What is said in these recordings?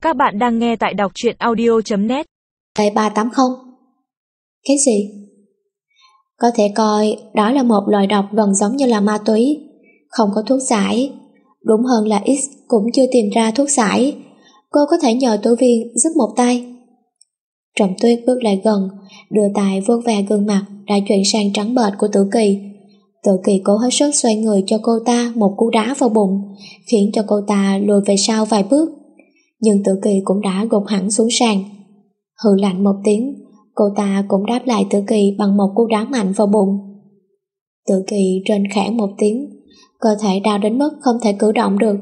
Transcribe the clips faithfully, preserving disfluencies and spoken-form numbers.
Các bạn đang nghe tại đọc truyện audio chấm net. Tại ba tám không. Cái gì? Có thể coi đó là một loại độc gần giống như là ma túy, không có thuốc giải. Đúng hơn là X cũng chưa tìm ra thuốc giải. Cô có thể nhờ tổ viên giúp một tay. Trầm Tuyết bước lại gần, đưa tay vuốt ve gương mặt đã chuyển sang trắng bệch của Tử Kỳ. Tử Kỳ cố hết sức xoay người cho cô ta một cú đá vào bụng, khiến cho cô ta lùi về sau vài bước. Nhưng Tử Kỳ cũng đã gục hẳn xuống sàn. Hừ lạnh một tiếng, cô ta cũng đáp lại Tử Kỳ bằng một cú đá mạnh vào bụng. Tử Kỳ rên khẽ một tiếng, cơ thể đau đến mức không thể cử động được.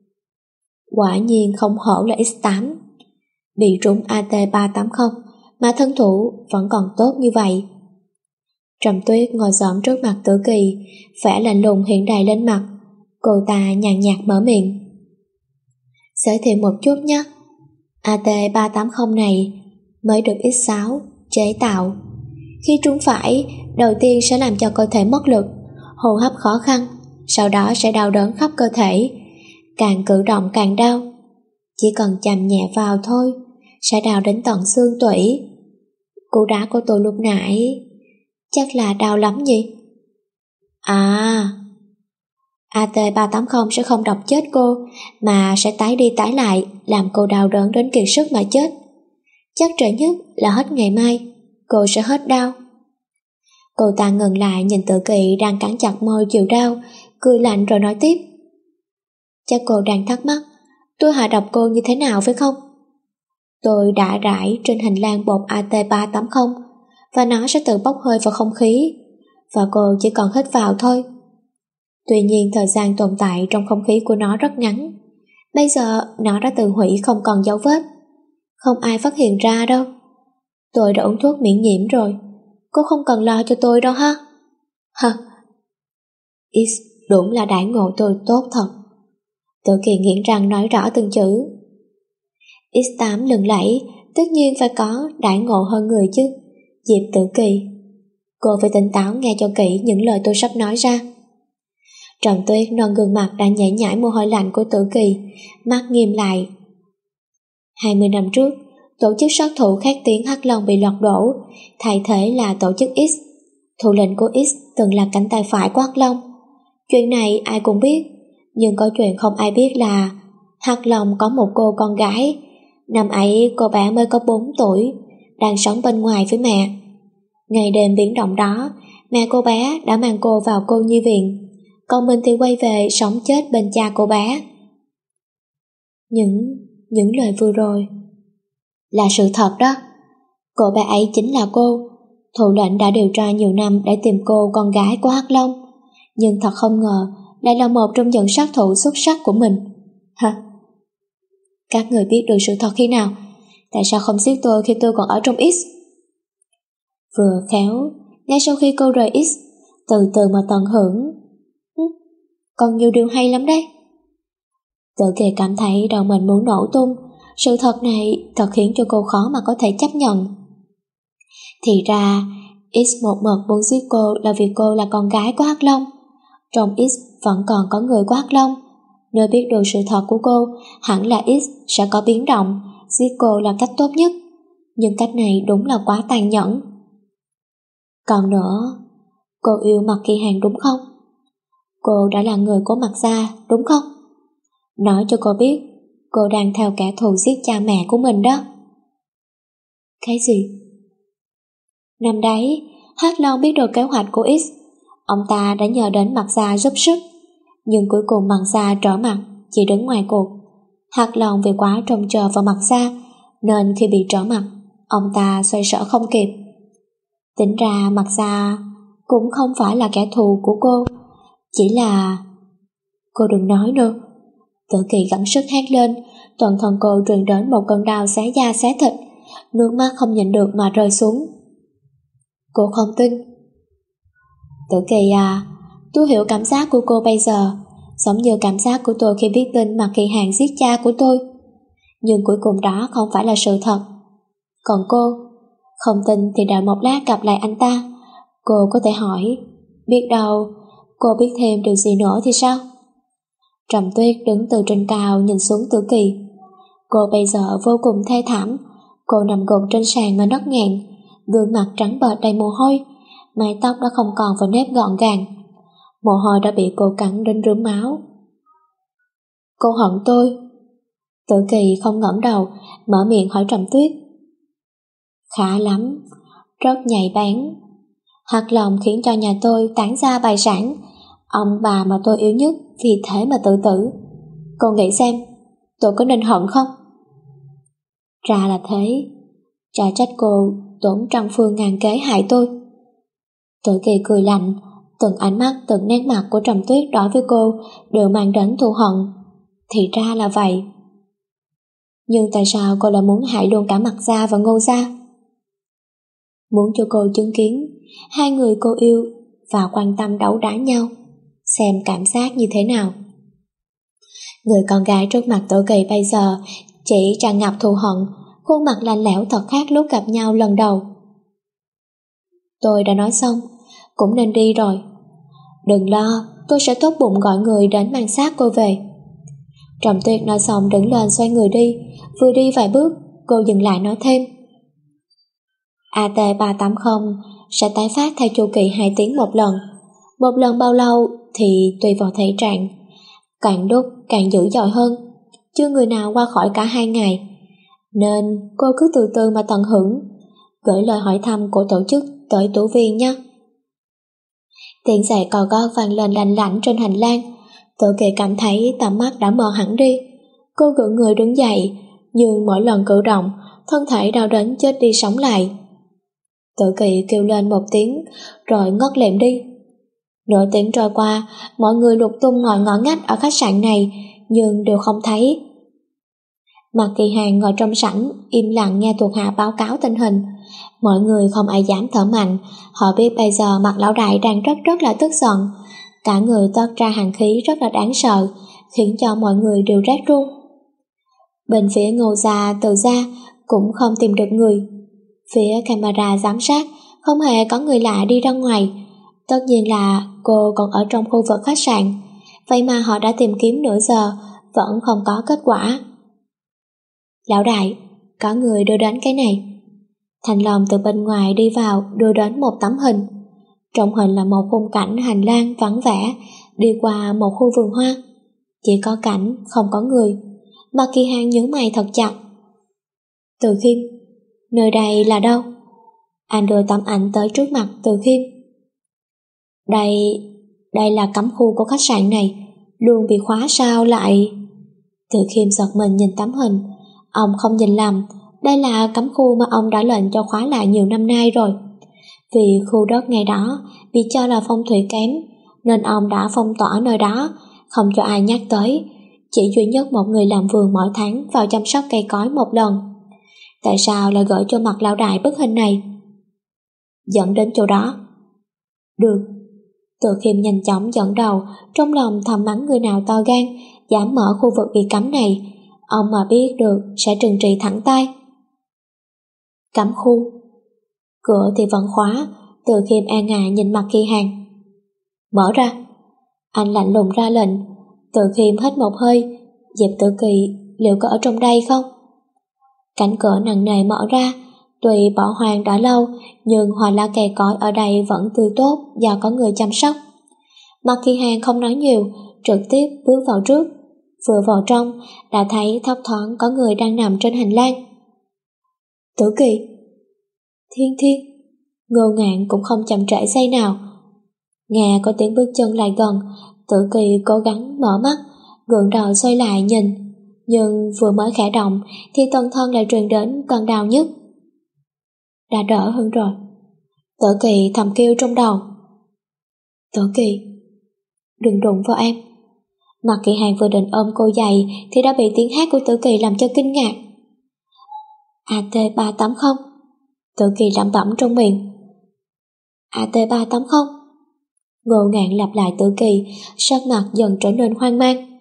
Quả nhiên không hổ là X tám, bị trúng A T ba tám không mà thân thủ vẫn còn tốt như vậy. Trầm Tuyết ngồi xổm trước mặt Tử Kỳ, vẻ lạnh lùng hiện đầy lên mặt. Cô ta nhàn nhạt mở miệng. Giới thiệu một chút nhé, A T ba tám không này mới được X sáu chế tạo. Khi trúng phải, đầu tiên sẽ làm cho cơ thể mất lực, hô hấp khó khăn, sau đó sẽ đau đớn khắp cơ thể, càng cử động càng đau. Chỉ cần chạm nhẹ vào thôi, sẽ đau đến tận xương tủy. Cú đá của tôi lúc nãy chắc là đau lắm nhỉ? À, A T ba tám không sẽ không độc chết cô, mà sẽ tái đi tái lại, làm cô đau đớn đến kiệt sức mà chết. Chắc trễ nhất là hết ngày mai, cô sẽ hết đau. Cô ta ngừng lại nhìn Tử Kỳ đang cắn chặt môi chịu đau, cười lạnh rồi nói tiếp. Chắc cô đang thắc mắc tôi hạ độc cô như thế nào phải không? Tôi đã rải trên hành lang bột A T ba tám không và nó sẽ tự bốc hơi vào không khí, và cô chỉ còn hít vào thôi. Tuy nhiên thời gian tồn tại trong không khí của nó rất ngắn. Bây giờ nó đã tự hủy không còn dấu vết, không ai phát hiện ra đâu. Tôi đã uống thuốc miễn nhiễm rồi, cô không cần lo cho tôi đâu ha. Hả? X đúng là đãi ngộ tôi tốt thật. Tử Kỳ nghiến răng nói rõ từng chữ. X tám lừng lẫy, tất nhiên phải có đãi ngộ hơn người chứ. Diệp Tử Kỳ, cô phải tỉnh táo nghe cho kỹ những lời tôi sắp nói ra. Trầm Tuyết non gương mặt đã nhễ nhãi mồ hôi lạnh của Tử Kỳ, mắt nghiêm lại. Hai mươi năm trước, tổ chức sát thủ khét tiếng Hắc Long bị lật đổ, thay thế là tổ chức X. Thủ lĩnh của X từng là cánh tay phải của Hắc Long. Chuyện này ai cũng biết, nhưng có chuyện không ai biết là Hắc Long có một cô con gái. Năm ấy cô bé mới có bốn tuổi, đang sống bên ngoài với mẹ. Ngày đêm biến động đó, mẹ cô bé đã mang cô vào cô nhi viện, còn mình thì quay về sống chết bên cha cô bé. Những, những lời vừa rồi là sự thật đó. Cô bé ấy chính là cô. Thủ lĩnh đã điều tra nhiều năm để tìm cô con gái của Hắc Long, nhưng thật không ngờ lại là một trong những sát thủ xuất sắc của mình. Hả? Các người biết được sự thật khi nào? Tại sao không giết tôi khi tôi còn ở trong X? Vừa khéo, ngay sau khi cô rời X, từ từ mà tận hưởng. Còn nhiều điều hay lắm đấy. Tử Kỳ cảm thấy đầu mình muốn nổ tung. Sự thật này thật khiến cho cô khó mà có thể chấp nhận. Thì ra X một mực muốn giết cô là vì cô là con gái của Hắc Long. Trong X vẫn còn có người của Hắc Long. Nếu biết được sự thật của cô, hẳn là X sẽ có biến động, giết cô là cách tốt nhất. Nhưng cách này đúng là quá tàn nhẫn. Còn nữa, cô yêu Mạc Kỳ Hàng đúng không? Cô đã là người của Mạc gia đúng không? Nói cho cô biết cô đang theo kẻ thù giết cha mẹ của mình đó. Cái gì? Năm đấy, Hắc Long biết được kế hoạch của X. Ông ta đã nhờ đến Mạc gia giúp sức, nhưng cuối cùng Mạc gia trở mặt, chỉ đứng ngoài cuộc. Hắc Long vì quá trông chờ vào Mạc gia, nên khi bị trở mặt, ông ta xoay sở không kịp. Tính ra Mạc gia cũng không phải là kẻ thù của cô, chỉ là... Cô đừng nói nữa. Tử Kỳ gắng sức hét lên, toàn thân cô truyền đến một cơn đau xé da xé thịt, nước mắt không nhịn được mà rơi xuống. Cô không tin. Tử Kỳ à, tôi hiểu cảm giác của cô bây giờ, giống như cảm giác của tôi khi biết tin Mạc Kỳ Hàng giết cha của tôi. Nhưng cuối cùng đó không phải là sự thật. Còn cô, không tin thì đợi một lát gặp lại anh ta, cô có thể hỏi, biết đâu cô biết thêm điều gì nữa thì sao? Trầm Tuyết đứng từ trên cao nhìn xuống Tử Kỳ. Cô bây giờ vô cùng thê thảm. Cô nằm gục trên sàn mà nấc nghẹn, gương mặt trắng bệch đầy mồ hôi, mái tóc đã không còn vào nếp gọn gàng. Mồ hôi đã bị cô cắn đến rướm máu. Cô hận tôi. Tử Kỳ không ngẩng đầu, mở miệng hỏi Trầm Tuyết. Khá lắm, rất nhạy bén. Hạt lòng khiến cho nhà tôi tán gia tài sản, ông bà mà tôi yêu nhất vì thế mà tự tử. Cô nghĩ xem, tôi có nên hận không? Ra là thế. Chả trách cô tốn trăm phương ngàn kế hại tôi. Tử Kỳ cười lạnh, từng ánh mắt, từng nét mặt của Trầm Tuyết đối với cô đều mang đến thù hận. Thì ra là vậy. Nhưng tại sao cô lại muốn hại luôn cả Mặt Gia và Ngô Gia? Muốn cho cô chứng kiến hai người cô yêu và quan tâm đấu đá nhau, xem cảm giác như thế nào. Người con gái trước mặt Tử Kỳ bây giờ chỉ tràn ngập thù hận, khuôn mặt lạnh lẽo thật khác lúc gặp nhau lần đầu. Tôi đã nói xong, cũng nên đi rồi. Đừng lo, tôi sẽ tốt bụng gọi người đến mang xác cô về. Trầm Tuyết nói xong đứng lên xoay người đi. Vừa đi vài bước, cô dừng lại nói thêm. A T ba tám không sẽ tái phát theo chu kỳ hai tiếng một lần. Một lần bao lâu thì tùy vào thể trạng, càng đốt càng dữ dội hơn. Chưa người nào qua khỏi cả hai ngày, nên cô cứ từ từ mà tận hưởng. Gửi lời hỏi thăm của tổ chức tới Tú Viên nhé. Tiếng giày cò gót vang lên lạnh lạnh trên hành lang. Tử Kỳ cảm thấy tầm mắt đã mờ hẳn đi. Cô gượng người đứng dậy, nhưng mỗi lần cử động, thân thể đau đến chết đi sống lại. Tử Kỳ kêu lên một tiếng, rồi ngất lịm đi. Nửa tiếng trôi qua, mọi người lục tung mọi ngõ ngách ở khách sạn này, nhưng đều không thấy. Mạc Kỳ Hàng ngồi trong sảnh, im lặng nghe thuộc hạ báo cáo tình hình. Mọi người không ai dám thở mạnh, họ biết bây giờ Mạc lão đại đang rất rất là tức giận. Cả người toát ra hàn khí rất là đáng sợ, khiến cho mọi người đều rét run. Bên phía Ngô Gia, Từ Gia cũng không tìm được người. Phía camera giám sát không hề có người lạ đi ra ngoài. Tất nhiên là cô còn ở trong khu vực khách sạn, vậy mà họ đã tìm kiếm nửa giờ vẫn không có kết quả. Lão đại, có người đưa đến cái này. Thành Long từ bên ngoài đi vào đưa đến một tấm hình. Trong hình là một khung cảnh hành lang vắng vẻ, đi qua một khu vườn hoa. Chỉ có cảnh, không có người. Mạc Kỳ Hàng nhướng mày thật chặt. Từ Khiêm, nơi đây là đâu? Anh đưa tấm ảnh tới trước mặt Từ Khiêm. Đây, đây là cấm khu của khách sạn này, luôn bị khóa sao lại? Từ Khiêm giật mình nhìn tấm hình. Ông không nhìn lầm, đây là cấm khu mà ông đã lệnh cho khóa lại nhiều năm nay rồi. Vì khu đất ngày đó bị cho là phong thủy kém, nên ông đã phong tỏa nơi đó, không cho ai nhắc tới. Chỉ duy nhất một người làm vườn mỗi tháng vào chăm sóc cây cối một lần. Tại sao lại gửi cho Mạc lão đại bức hình này? Dẫn đến chỗ đó. Được. Từ Khiêm nhanh chóng dẫn đầu, trong lòng thầm mắng người nào to gan dám mở khu vực bị cấm này. Ông mà biết được sẽ trừng trị thẳng tay. Cấm khu. Cửa thì vẫn khóa. Từ Khiêm e ngại nhìn Mạc Kỳ Hàng. Mở ra. Anh lạnh lùng ra lệnh. Từ Khiêm hít một hơi. Diệp Tử Kỳ liệu có ở trong đây không? Cánh cửa nặng nề mở ra. Tuy bỏ hoang đã lâu, nhưng hoa lá cây cối ở đây vẫn tươi tốt do có người chăm sóc. Mạc Kỳ Hàng không nói nhiều, trực tiếp bước vào trước. Vừa vào trong, đã thấy thấp thoáng có người đang nằm trên hành lang. Tử Kỳ. Thiên Thiên. Ngô Ngạn cũng không chậm trễ giây nào. Nghe có tiếng bước chân lại gần, Tử Kỳ cố gắng mở mắt, gượng đầu xoay lại nhìn, nhưng vừa mới khẽ động thì toàn thân lại truyền đến cơn đau nhức. Đã đỡ hơn rồi. Tử Kỳ thầm kêu trong đầu. Tử Kỳ, đừng đụng vào em. Mạc Kỳ Hàng vừa định ôm cô dậy thì đã bị tiếng hát của Tử Kỳ làm cho kinh ngạc. A T ba tám không. Tử Kỳ lẩm bẩm trong miệng. A T ba tám không. Ngô Ngạn lặp lại Tử Kỳ, sắc mặt dần trở nên hoang mang.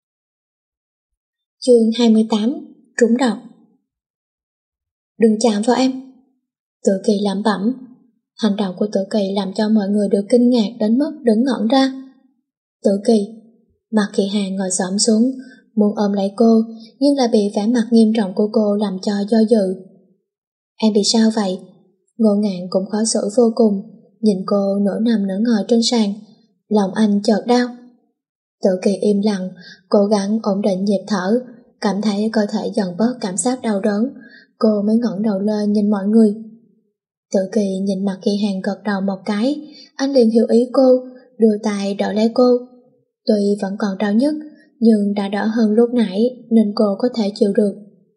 Chương hai mươi tám. Trúng độc. Đừng chạm vào em. Tử Kỳ lẩm bẩm. Hành động của Tử Kỳ làm cho mọi người đều kinh ngạc đến mức đứng ngẩn ra. Tử Kỳ. Mạc Kỳ Hàng ngồi xổm xuống, muốn ôm lấy cô, nhưng lại bị vẻ mặt nghiêm trọng của cô làm cho do dự. Em bị sao vậy? Ngô Ngạn cũng khó xử vô cùng, nhìn cô nửa nằm nửa ngồi trên sàn, lòng anh chợt đau. Tự Kỳ im lặng, cố gắng ổn định nhịp thở, cảm thấy cơ thể dần bớt cảm giác đau đớn, cô mới ngẩng đầu lên nhìn mọi người. Tự Kỳ nhìn Mạc Kỳ Hàng gật đầu một cái, anh liền hiểu ý cô, đưa tay đỡ lấy cô. Tuy vẫn còn đau nhức, nhưng đã đỡ hơn lúc nãy nên cô có thể chịu được.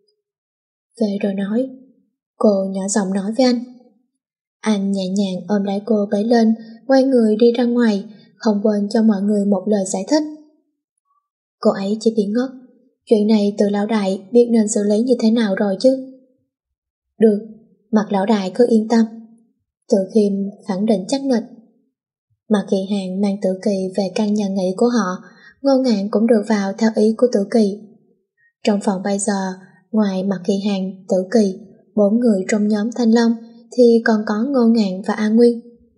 Về rồi nói, cô nhỏ giọng nói với anh. Anh nhẹ nhàng ôm lấy cô bế lên, quay người đi ra ngoài, không quên cho mọi người một lời giải thích. Cô ấy chỉ bị ngất, chuyện này từ lão đại biết nên xử lý như thế nào rồi chứ. Được, Mạc lão đại cứ yên tâm. Tự Khiêm khẳng định chắc nịch. Mạc Kỳ Hàng mang Tự Kỳ về căn nhà nghỉ của họ, Ngô Ngạn cũng được vào theo ý của Tự Kỳ. Trong phòng bây giờ, ngoài Mạc Kỳ Hàng, Tự Kỳ, bốn người trong nhóm Thanh Long thì còn có Ngô Ngạn và A Nguyên.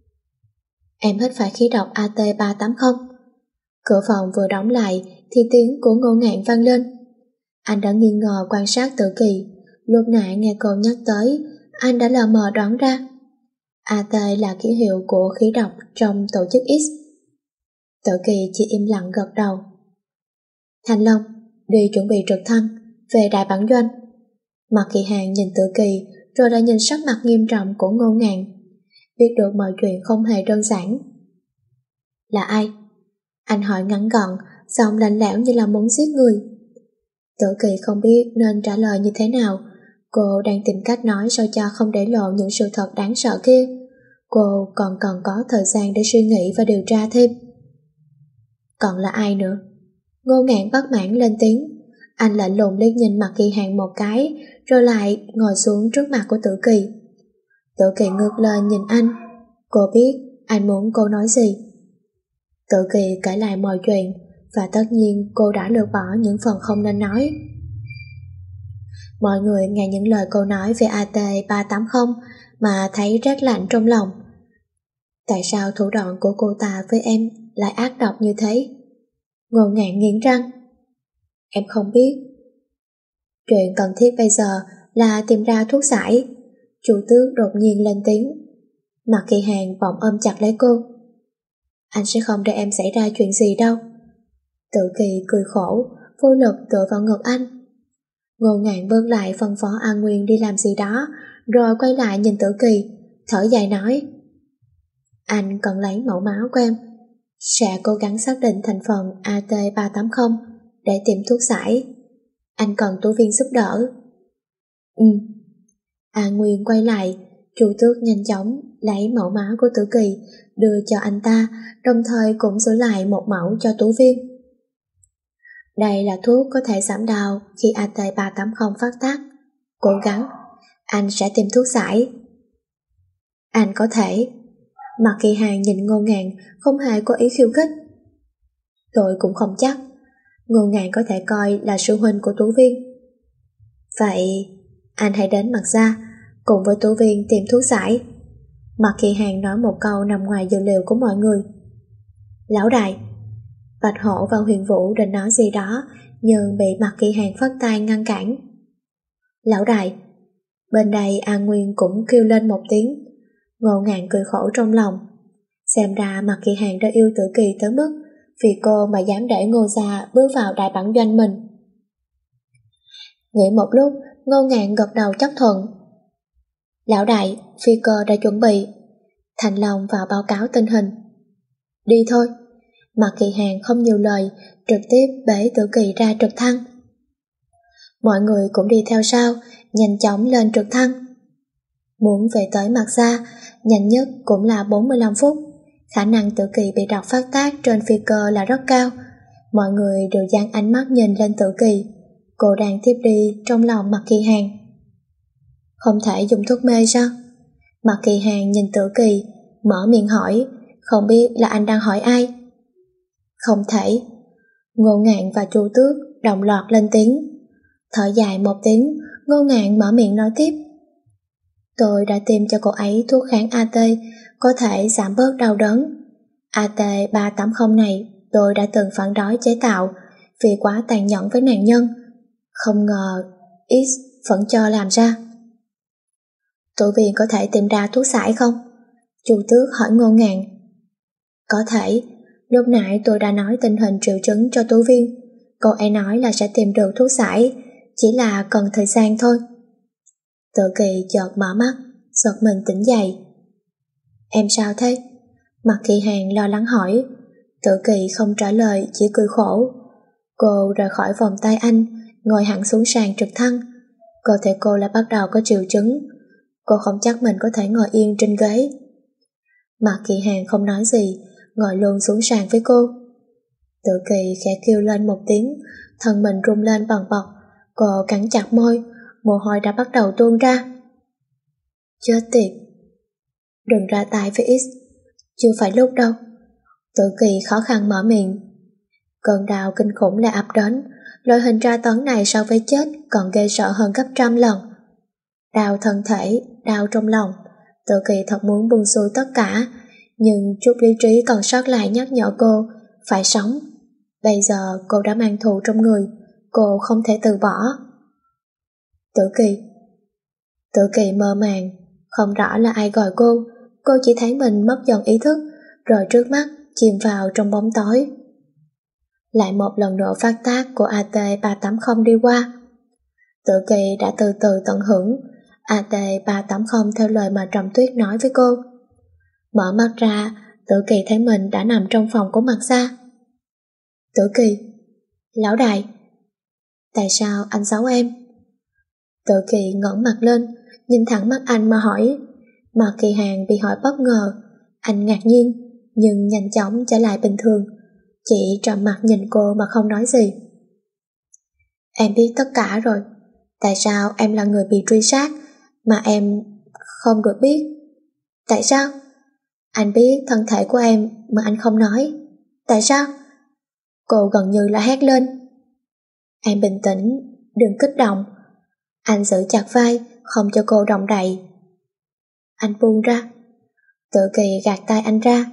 Em hít phải khí độc A T ba tám không. Cửa phòng vừa đóng lại thì tiếng của Ngô Ngạn vang lên. Anh đã nghi ngờ quan sát Tự Kỳ, lúc nãy nghe cô nhắc tới, anh đã lờ mờ đoán ra. A T là ký hiệu của khí độc trong tổ chức X. Tự Kỳ chỉ im lặng gật đầu. Thanh Long, đi chuẩn bị trực thăng, về đại bản doanh. Mạc Kỳ Hàng nhìn Tự Kỳ, rồi lại nhìn sắc mặt nghiêm trọng của Ngô Ngạn. Biết được mọi chuyện không hề đơn giản. Là ai? Anh hỏi ngắn gọn, giọng lạnh lẽo như là muốn giết người. Tự Kỳ không biết nên trả lời như thế nào. Cô đang tìm cách nói sao cho không để lộ những sự thật đáng sợ kia. Cô còn cần có thời gian để suy nghĩ và điều tra thêm. Còn là ai nữa? Ngô Ngạn bất mãn lên tiếng. Anh lạnh lùng liếc nhìn Mạc Kỳ Hàng một cái, rồi lại ngồi xuống trước mặt của Tự Kỳ. Tự Kỳ ngước lên nhìn anh. Cô biết anh muốn cô nói gì. Tự Kỳ kể lại mọi chuyện, và tất nhiên cô đã lược bỏ những phần không nên nói. Mọi người nghe những lời cô nói về A T ba tám không mà thấy rét lạnh trong lòng. Tại sao thủ đoạn của cô ta với em lại ác độc như thế? Ngô Ngạn nghiến răng. Em không biết. Chuyện cần thiết bây giờ là tìm ra thuốc giải. Chủ tước đột nhiên lên tiếng. Mạc Kỳ Hàng bỗng ôm chặt lấy cô. Anh sẽ không để em xảy ra chuyện gì đâu. Tự Kỳ cười khổ, vô lực tựa vào ngực anh. Ngô Ngạn bước lại phân phó A Nguyên đi làm gì đó, rồi quay lại nhìn Tự Kỳ, thở dài nói. Anh cần lấy mẫu máu của em, sẽ cố gắng xác định thành phần A T ba tám không để tìm thuốc giải. Anh cần tố viên giúp đỡ. Ừ. A Nguyên quay lại, chủ tước nhanh chóng lấy mẫu máu của Tự Kỳ đưa cho anh ta, đồng thời cũng giữ lại một mẫu cho Tú Viên. Đây là thuốc có thể giảm đau khi A T ba tám không phát tác. Cố gắng, anh sẽ tìm thuốc giải. Anh có thể. Mạc Kỳ Hàng nhìn Ngô Ngạn không hề có ý khiêu khích. Tôi cũng không chắc. Ngô Ngạn có thể coi là sư huynh của Tú Viên. Vậy anh hãy đến Mạc gia cùng với Tú Viên tìm thuốc giải. Mạc Kỳ Hàng nói một câu nằm ngoài dự liệu của mọi người. Lão đại. Bạch Hổ và Huyền Vũ định nói gì đó, nhưng bị Mạc Kỳ Hàng phất tay ngăn cản. Lão đại. Bên đây A Nguyên cũng kêu lên một tiếng. Ngô Ngạn cười khổ trong lòng. Xem ra Mạc Kỳ Hàng đã yêu Tự Kỳ tới mức vì cô mà dám để Ngô gia bước vào đại bản doanh mình. Nghĩ một lúc, Ngô Ngạn gật đầu chấp thuận. Lão đại, phi cơ đã chuẩn bị. Thành Long vào báo cáo tình hình. Đi thôi. Mạc Kỳ Hàng không nhiều lời, trực tiếp bế Tự Kỳ ra trực thăng. Mọi người cũng đi theo sau, nhanh chóng lên trực thăng. Muốn về tới Mạc gia, nhanh nhất cũng là bốn mươi lăm phút. Khả năng Tự Kỳ bị độc phát tác trên phi cơ là rất cao. Mọi người đều dán ánh mắt nhìn lên Tự Kỳ. Cô đang tiếp đi trong lòng Mạc Kỳ Hàng. Không thể dùng thuốc mê sao? Mạc Kỳ Hàng nhìn Tự Kỳ, mở miệng hỏi, không biết là anh đang hỏi ai. Không thể. Ngô Ngạn và Chu Tước đồng loạt lên tiếng. Thở dài một tiếng, Ngô Ngạn mở miệng nói tiếp. Tôi đã tìm cho cô ấy thuốc kháng A T, có thể giảm bớt đau đớn. A T ba tám không này tôi đã từng phản đối chế tạo, vì quá tàn nhẫn với nạn nhân. Không ngờ X vẫn cho làm ra. Tủ viên có thể tìm ra thuốc giải không? Chu Tước hỏi ngô ngàng. Có thể, lúc nãy tôi đã nói tình hình triệu chứng cho Tủ viên. Cô ấy nói là sẽ tìm được thuốc giải, chỉ là cần thời gian thôi. Tự Kỳ chợt mở mắt, giật mình tỉnh dậy. Em sao thế? Mặt Kỳ Hàng lo lắng hỏi. Tự Kỳ không trả lời, chỉ cười khổ. Cô rời khỏi vòng tay anh, ngồi hẳn xuống sàn trực thăng. Cơ thể cô lại bắt đầu có triệu chứng. Cô không chắc mình có thể ngồi yên trên ghế. Mặt Kỳ Hàng không nói gì, ngồi luôn xuống sàn với cô. Tự Kỳ khẽ kêu lên một tiếng, thân mình rung lên bần bật. Cô cắn chặt môi, mồ hôi đã bắt đầu tuôn ra. Chết tiệt. Đừng ra tay với X, chưa phải lúc đâu. Tự Kỳ khó khăn mở miệng. Cơn đau kinh khủng lại ập đến. Loại hình tra tấn này so với chết còn ghê sợ hơn gấp trăm lần. Đau thân thể, đau trong lòng. Tự Kỳ thật muốn buông xuôi tất cả, nhưng chút lý trí còn sót lại nhắc nhở cô phải sống. Bây giờ cô đã mang thù trong người, cô không thể từ bỏ. Tự Kỳ. Tự Kỳ mơ màng, không rõ là ai gọi cô. Cô chỉ thấy mình mất dần ý thức, rồi trước mắt chìm vào trong bóng tối. Lại một lần nữa phát tác của A T ba tám không đi qua. Tự Kỳ đã từ từ tận hưởng A T ba tám không theo lời mà Trầm Tuyết nói với cô. Mở mắt ra, Tự Kỳ thấy mình đã nằm trong phòng của Mạc Gia. Tự Kỳ. Lão đại. Tại sao anh giấu em? Tự Kỳ ngẩng mặt lên, nhìn thẳng mắt anh mà hỏi. Mạc Kỳ Hàng bị hỏi bất ngờ. Anh ngạc nhiên, nhưng nhanh chóng trở lại bình thường, chỉ trầm mặt nhìn cô mà không nói gì. Em biết tất cả rồi. Tại sao em là người bị truy sát mà em không được biết? Tại sao? Anh biết thân thể của em mà anh không nói. Tại sao? Cô gần như là hét lên. Em bình tĩnh, đừng kích động. Anh giữ chặt vai, không cho cô động đậy. Anh buông ra. Tự Kỳ gạt tay anh ra.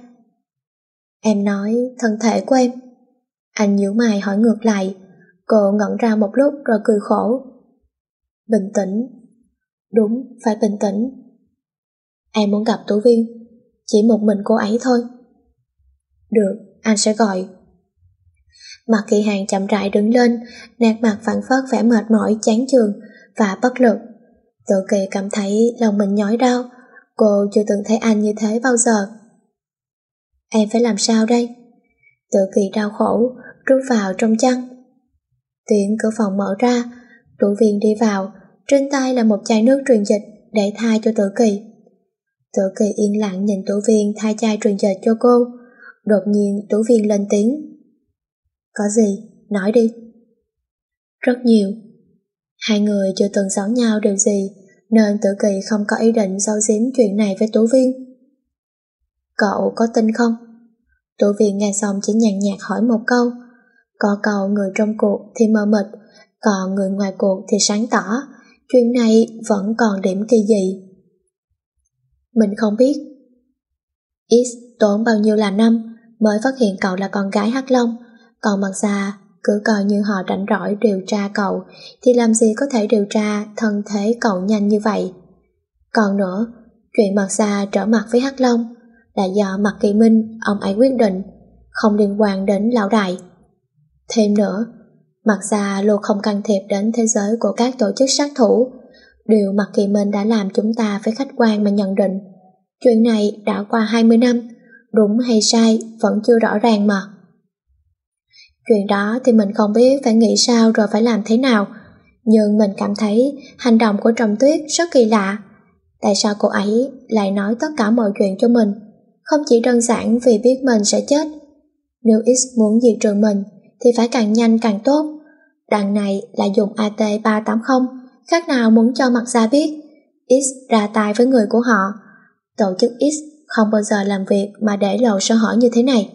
Em nói thân thể của em. Anh nhíu mày hỏi ngược lại. Cô ngẩn ra một lúc rồi cười khổ. Bình tĩnh. Đúng, phải bình tĩnh. Em muốn gặp Tủ Viên, chỉ một mình cô ấy thôi. Được, anh sẽ gọi. Mặt Kỳ Hàng chậm rãi đứng lên, nét mặt phảng phất vẻ mệt mỏi, chán chường và bất lực. Tự Kỳ cảm thấy lòng mình nhói đau. Cô chưa từng thấy anh như thế bao giờ. Em phải làm sao đây? Tự Kỳ đau khổ, rút vào trong chăn. Tiếng cửa phòng mở ra, Tủ Viên đi vào, trên tay là một chai nước truyền dịch để thay cho Tự Kỳ. Tự Kỳ yên lặng nhìn Tủ Viên thay chai truyền dịch cho cô. Đột nhiên Tủ Viên lên tiếng. Có gì? Nói đi. Rất nhiều. Hai người chưa từng giấu nhau điều gì, nên Tự Kỳ không có ý định giấu giếm chuyện này với Tủ Viên. Cậu có tin không? Tủ Viên nghe xong chỉ nhàn nhạt hỏi một câu. Có câu người trong cuộc thì mờ mịt, còn người ngoài cuộc thì sáng tỏ. Chuyện này vẫn còn điểm kỳ dị. Mình không biết. X tốn bao nhiêu là năm mới phát hiện cậu là con gái Hắc Long, còn Mạc Gia cứ coi như họ rảnh rỗi điều tra cậu, thì làm gì có thể điều tra thân thế cậu nhanh như vậy. Còn nữa, chuyện Mạc Gia trở mặt với Hắc Long là do Mạc Kỳ Minh ông ấy quyết định, không liên quan đến lão đại. Thêm nữa, Mạc Gia luôn không can thiệp đến thế giới của các tổ chức sát thủ. Điều Mạc Kỳ Minh đã làm chúng ta phải khách quan mà nhận định. Chuyện này đã qua hai mươi năm, đúng hay sai vẫn chưa rõ ràng mà. Chuyện đó thì mình không biết phải nghĩ sao rồi phải làm thế nào, nhưng mình cảm thấy hành động của Trầm Tuyết rất kỳ lạ. Tại sao cô ấy lại nói tất cả mọi chuyện cho mình, không chỉ đơn giản vì biết mình sẽ chết. Nếu X muốn diệt trừ mình thì phải càng nhanh càng tốt. Đằng này là dùng A T ba tám không, khác nào muốn cho Mạc Gia biết X ra tay với người của họ. Tổ chức X không bao giờ làm việc mà để lộ sơ hở như thế này.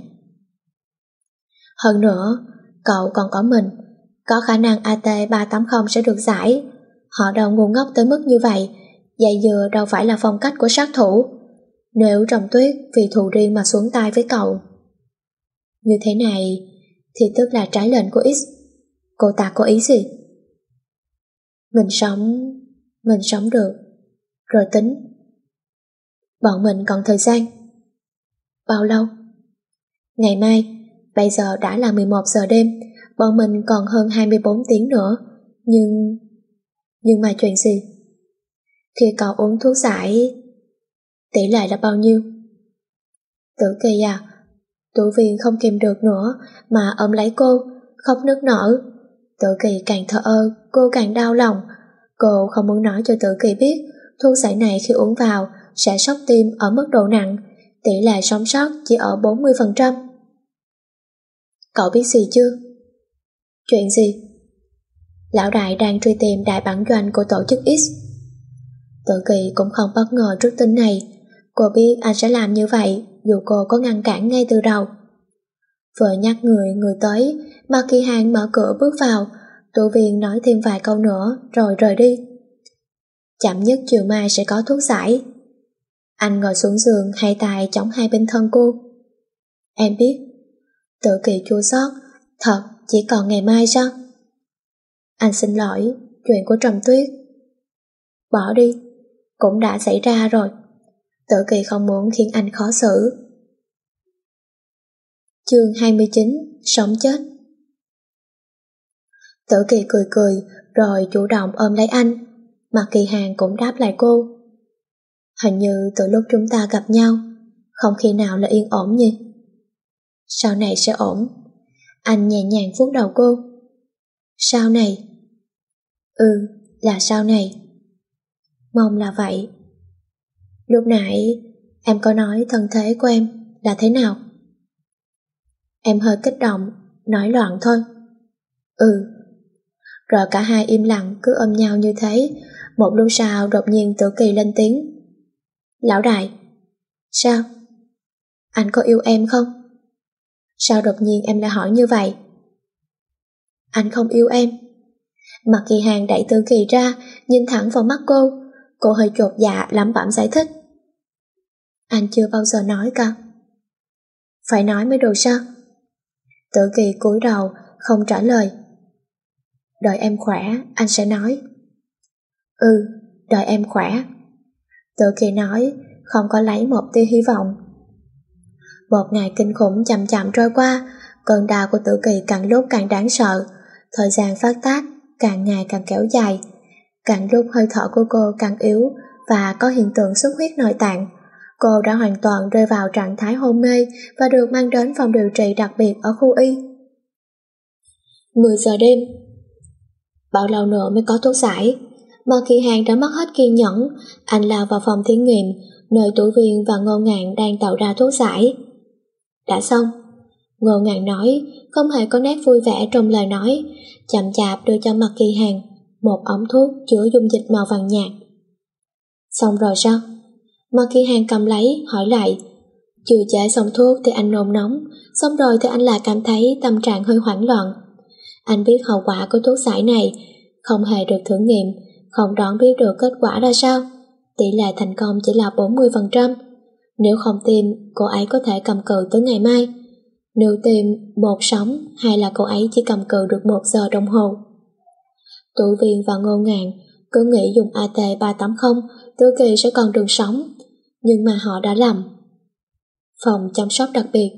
Hơn nữa, cậu còn có mình, có khả năng A T ba tám không sẽ được giải. Họ đâu ngu ngốc tới mức như vậy, dạy dừa đâu phải là phong cách của sát thủ. Nếu Trầm Tuyết vì thù riêng mà xuống tay với cậu như thế này, thì tức là trái lệnh của X. Cô ta có ý gì? Mình sống, mình sống được, rồi tính. Bọn mình còn thời gian. Bao lâu? Ngày mai, bây giờ đã là mười một giờ đêm, bọn mình còn hơn hai mươi bốn tiếng nữa. Nhưng... Nhưng mà chuyện gì? Khi cậu uống thuốc giải, tỷ lệ là bao nhiêu? Tử Kỳ à, Tử Viên không kìm được nữa mà ôm lấy cô, khóc nức nở. Tử Kỳ càng thờ ơ, cô càng đau lòng. Cô không muốn nói cho Tử Kỳ biết thuốc giải này khi uống vào sẽ sốc tim ở mức độ nặng, tỷ lệ sống sót chỉ ở bốn mươi phần trăm. Cậu biết gì chưa? Chuyện gì? Lão đại đang truy tìm đại bản doanh của tổ chức X. Tử Kỳ cũng không bất ngờ trước tin này. Cô biết anh sẽ làm như vậy dù cô có ngăn cản ngay từ đầu. Vừa nhắc người người tới, Mạc Kỳ Hàng mở cửa bước vào. Tụ viên nói thêm vài câu nữa rồi rời đi. Chậm nhất chiều mai sẽ có thuốc giải. Anh ngồi xuống giường, hai tay chống hai bên thân cô. Em biết. Tử Kỳ chua xót. Thật, chỉ còn ngày mai sao? Anh xin lỗi, chuyện của Trầm Tuyết. Bỏ đi, cũng đã xảy ra rồi. Tử Kỳ không muốn khiến anh khó xử. Chương hai mươi chín, sống chết. Tử Kỳ cười cười rồi chủ động ôm lấy anh. Mạc Kỳ Hàng cũng đáp lại cô. Hình như từ lúc chúng ta gặp nhau, không khi nào là yên ổn nhỉ? Sau này sẽ ổn. Anh nhẹ nhàng vuốt đầu cô. Sau này? Ừ, là sau này. Mong là vậy. Lúc nãy em có nói thân thế của em là thế nào? Em hơi kích động, nói loạn thôi. Ừ. Rồi cả hai im lặng cứ ôm nhau như thế. Một lúc sau đột nhiên Tử Kỳ lên tiếng. Lão đại. Sao? Anh có yêu em không? Sao đột nhiên em lại hỏi như vậy? Anh không yêu em. Mạc Kỳ Hàng đẩy Tử Kỳ ra, nhìn thẳng vào mắt cô. Cô hơi chột dạ lẩm bẩm giải thích. Anh chưa bao giờ nói cả. Phải nói mới được sao? Tử Kỳ cúi đầu không trả lời. Đợi em khỏe anh sẽ nói. Ừ, đợi em khỏe. Tử Kỳ nói, không có lấy một tia hy vọng. Một ngày kinh khủng chậm chậm trôi qua. Cơn đau của Tử Kỳ càng lúc càng đáng sợ. Thời gian phát tác càng ngày càng kéo dài. Càng lúc hơi thở của cô càng yếu và có hiện tượng xuất huyết nội tạng. Cô đã hoàn toàn rơi vào trạng thái hôn mê và được mang đến phòng điều trị đặc biệt ở khu Y. mười giờ đêm. Bao lâu nữa mới có thuốc giải? Mạc Kỳ Hàng đã mất hết kiên nhẫn. Anh lao vào phòng thí nghiệm, nơi Tủ Viên và Ngô Ngạn đang tạo ra thuốc giải. Đã xong. Ngô Ngạn nói, không hề có nét vui vẻ trong lời nói, chậm chạp đưa cho Mạc Kỳ Hàng một ống thuốc chứa dung dịch màu vàng nhạt. Xong rồi sao? Mạc Kỳ Hàng cầm lấy, hỏi lại. Chưa chế xong thuốc thì anh nôn nóng, xong rồi thì anh lại cảm thấy tâm trạng hơi hoảng loạn. Anh biết hậu quả của thuốc giải này, không hề được thử nghiệm, không đoán biết được kết quả ra sao. Tỷ lệ thành công chỉ là bốn mươi phần trăm. Nếu không tiêm, cô ấy có thể cầm cự tới ngày mai. Nếu tiêm, một sống, hay là cô ấy chỉ cầm cự được một giờ đồng hồ. Tụ Viên và Ngô Ngạn cứ nghĩ dùng A T ba tám không, Tử Kỳ sẽ còn đường sống, nhưng mà họ đã lầm. Phòng chăm sóc đặc biệt.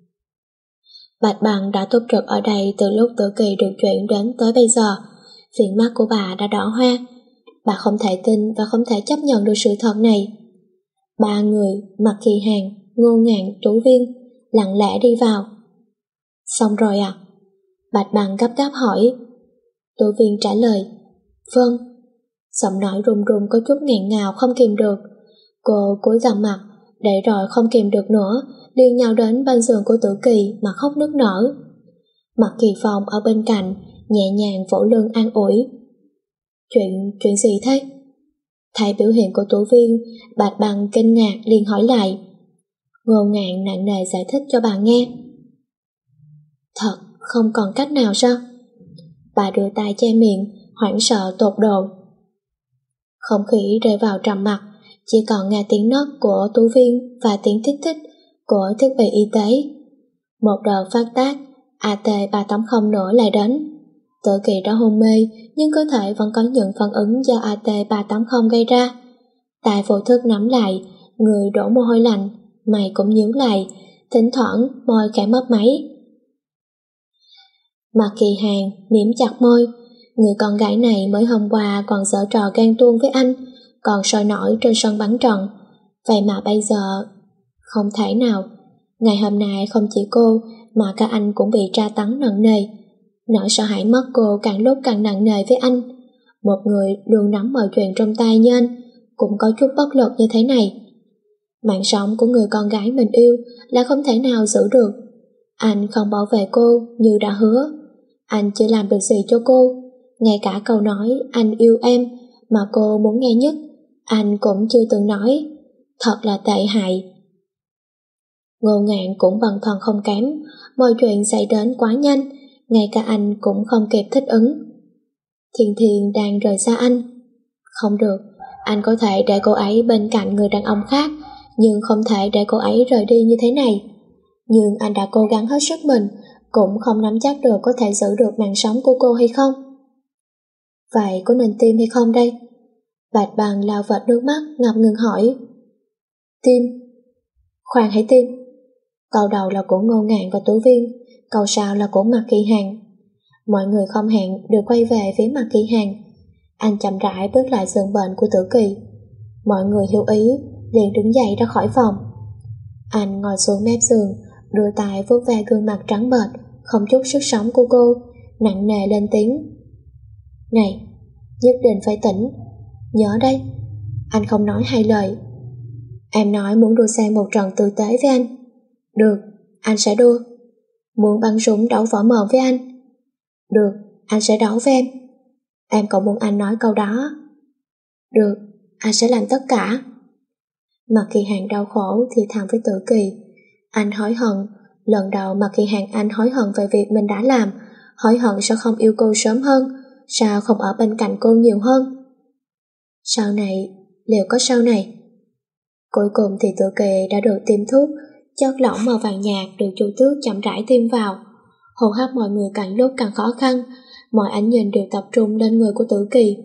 Bạch Bằng đã túc trực ở đây từ lúc Tử Kỳ được chuyển đến tới bây giờ. Viền mắt của bà đã đỏ hoe. Bà không thể tin và không thể chấp nhận được sự thật này. Ba người, Mạc Kỳ Hàng, Ngô Ngạn, Tủ Viên, lặng lẽ đi vào. Xong rồi à? Bạch Bằng gấp gáp hỏi. Tủ Viên trả lời. Vâng. Giọng nói run run có chút nghẹn ngào không kìm được. Cô cúi gằm mặt, để rồi không kìm được nữa, liền nhào đến bên giường của Tử Kỳ mà khóc nức nở. Mạc Kỳ Phong ở bên cạnh, nhẹ nhàng vỗ lưng an ủi. Chuyện, chuyện gì thế? Thấy biểu hiện của Tủ Viên, Bạch Bằng kinh ngạc liền hỏi lại. Ngô Ngạn nặng nề giải thích cho bà nghe. Thật, không còn cách nào sao? Bà đưa tay che miệng, hoảng sợ tột độ. Không khí rơi vào trầm mặc, chỉ còn nghe tiếng nấc của Tủ Viên và tiếng thích thích của thiết bị y tế. Một đợt phát tác A T ba tám không nữa lại đến. Tự Kỳ đã hôn mê, nhưng cơ thể vẫn có những phản ứng do a tê ba tám không gây ra. Tay vô thức nắm lại, người đổ mồ hôi lạnh, mày cũng nhíu lại, thỉnh thoảng môi khẽ mấp máy. Mạc Kỳ Hàng mím chặt môi, người con gái này mới hôm qua còn giở trò ghen tuông với anh, còn sôi nổi trên sân bắn trận. Vậy mà bây giờ, không thể nào. Ngày hôm nay không chỉ cô, mà cả anh cũng bị tra tấn nặng nề. Nỗi sợ hãi mất cô càng lúc càng nặng nề với anh. Một người luôn nắm mọi chuyện trong tay như anh, cũng có chút bất lực như thế này. Mạng sống của người con gái mình yêu là không thể nào giữ được. Anh không bảo vệ cô như đã hứa. Anh chưa làm được gì cho cô. Ngay cả câu nói anh yêu em mà cô muốn nghe nhất, anh cũng chưa từng nói. Thật là tệ hại. Ngô Ngạn cũng bần thần không kém. Mọi chuyện xảy đến quá nhanh, ngay cả anh cũng không kịp thích ứng. Thiên Thiên đang rời xa anh. Không được, anh có thể để cô ấy bên cạnh người đàn ông khác, nhưng không thể để cô ấy rời đi như thế này. Nhưng anh đã cố gắng hết sức mình, cũng không nắm chắc được có thể giữ được mạng sống của cô hay không. Vậy có nên tim hay không đây? Bạch Bằng lau vệt nước mắt ngập ngừng hỏi. Tim? Khoan hãy tim. Câu đầu là của Ngô Ngạn và Tú Viên, câu sau là của Mạc Kỳ Hàng. Mọi người không hẹn đều quay về phía Mạc Kỳ Hàng. Anh chậm rãi bước lại giường bệnh của Tử Kỳ. Mọi người hiểu ý, liền đứng dậy ra khỏi phòng. Anh ngồi xuống mép giường, đưa tay vuốt ve gương mặt trắng bệch, không chút sức sống của cô, nặng nề lên tiếng. Này, nhất định phải tỉnh. Nhớ đấy. Anh không nói hai lời. Em nói muốn đua xe một trận tử tế với anh. Được, anh sẽ đua. Muốn bắn súng đấu võ mồm với anh. Được, anh sẽ đấu với em. Em cũng muốn anh nói câu đó. Được, anh sẽ làm tất cả. Mạc Kỳ Hàng đau khổ thì thầm với Tử Kỳ. Anh hối hận. Lần đầu Mạc Kỳ Hàng anh hối hận về việc mình đã làm. Hối hận sao không yêu cô sớm hơn, sao không ở bên cạnh cô nhiều hơn. Sau này, liệu có sau này? Cuối cùng thì Tử Kỳ đã được tiêm thuốc. Chất lỏng màu vàng nhạt được Chu Tước chậm rãi tiêm vào. Hô hấp mọi người càng lúc càng khó khăn, mọi ánh nhìn đều tập trung lên người của Tử Kỳ.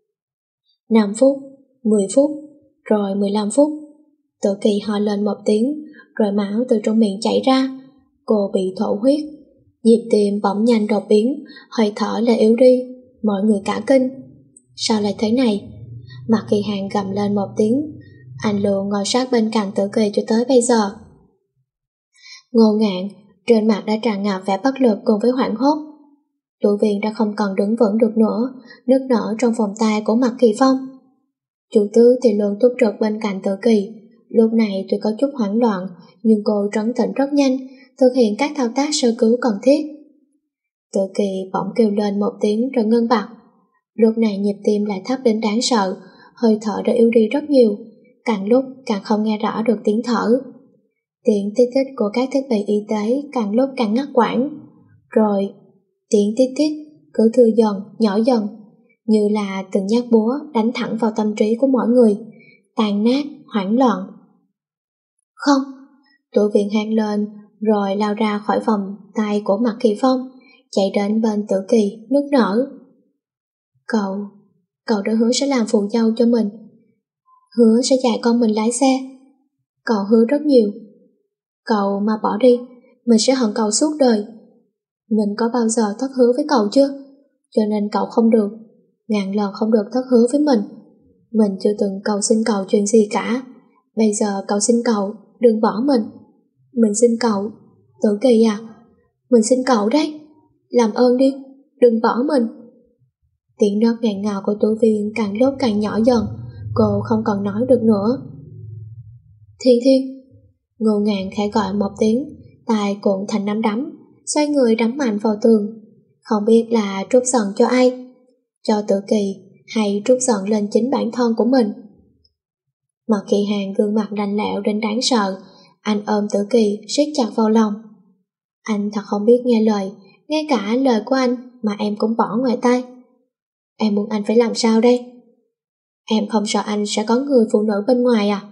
năm phút, mười phút, rồi mười lăm phút. Tử Kỳ ho lên một tiếng, rồi máu từ trong miệng chảy ra. Cô bị thổ huyết. Nhịp tim bỗng nhanh đột biến, hơi thở lại yếu đi. Mọi người cả kinh. Sao lại thế này? Mạc Kỳ Hàng gầm lên một tiếng. Anh luôn ngồi sát bên cạnh Tử Kỳ cho tới bây giờ. Ngô Ngạn trên mặt đã tràn ngập vẻ bất lực cùng với hoảng hốt. Tú Viên đã không còn đứng vững được nữa, nức nở trong vòng tay của Mạc Kỳ Phong. Chủ Tứ thì luôn túc trực bên cạnh Tử Kỳ. Lúc này tuy có chút hoảng loạn, nhưng cô trấn tĩnh rất nhanh, thực hiện các thao tác sơ cứu cần thiết. Tử Kỳ bỗng kêu lên một tiếng rồi ngưng bặt. Lúc này nhịp tim lại thấp đến đáng sợ, hơi thở đã yếu đi rất nhiều, càng lúc càng không nghe rõ được tiếng thở. Tiếng tít tít của các thiết bị y tế càng lúc càng ngắt quãng. Rồi tiếng tít tít cứ thưa dần, nhỏ dần, như là từng nhát búa đánh thẳng vào tâm trí của mỗi người, tàn nát, hoảng loạn. Không! Tụi Viện hét lên, rồi lao ra khỏi vòng tay của Mạc Kỳ Phong, chạy đến bên Tử Kỳ, nức nở. Cậu, cậu đã hứa sẽ làm phù dâu cho mình. Hứa sẽ dạy con mình lái xe. Cậu hứa rất nhiều. Cậu mà bỏ đi, mình sẽ hận cậu suốt đời. Mình có bao giờ thất hứa với cậu chưa? Cho nên cậu không được, ngàn lần không được thất hứa với mình. Mình chưa từng cầu xin cậu chuyện gì cả. Bây giờ cậu xin cậu, đừng bỏ mình. Mình xin cậu, Tử Kỳ à, mình xin cậu đấy. Làm ơn đi, đừng bỏ mình. Tiếng nấc nghẹn ngào của Tú Viên càng lúc càng nhỏ dần, cô không còn nói được nữa. Thiên Thiên. Ngô Ngạn khẽ gọi một tiếng, tay cuộn thành nắm đấm, xoay người đấm mạnh vào tường. Không biết là trút giận cho ai, cho Tử Kỳ hay trút giận lên chính bản thân của mình. Mạc Kỳ Hàng gương mặt lạnh lẽo đến đáng sợ. Anh ôm Tử Kỳ siết chặt vào lòng. Anh thật không biết nghe lời, ngay cả lời của anh mà em cũng bỏ ngoài tai. Em muốn anh phải làm sao đây? Em không sợ anh sẽ có người phụ nữ bên ngoài à?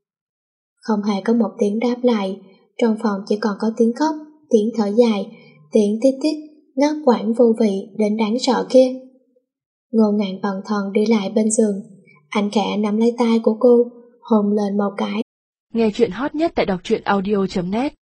Không hề có một tiếng đáp lại. Trong phòng chỉ còn có tiếng khóc, tiếng thở dài, tiếng tít tít ngắt quãng vô vị đến đáng sợ kia. Ngô Ngạn bần thần đi lại bên giường, anh khẽ nắm lấy tay của cô, hôn lên một cái. Nghe chuyện hot nhất tại đọc truyện audio chấm net.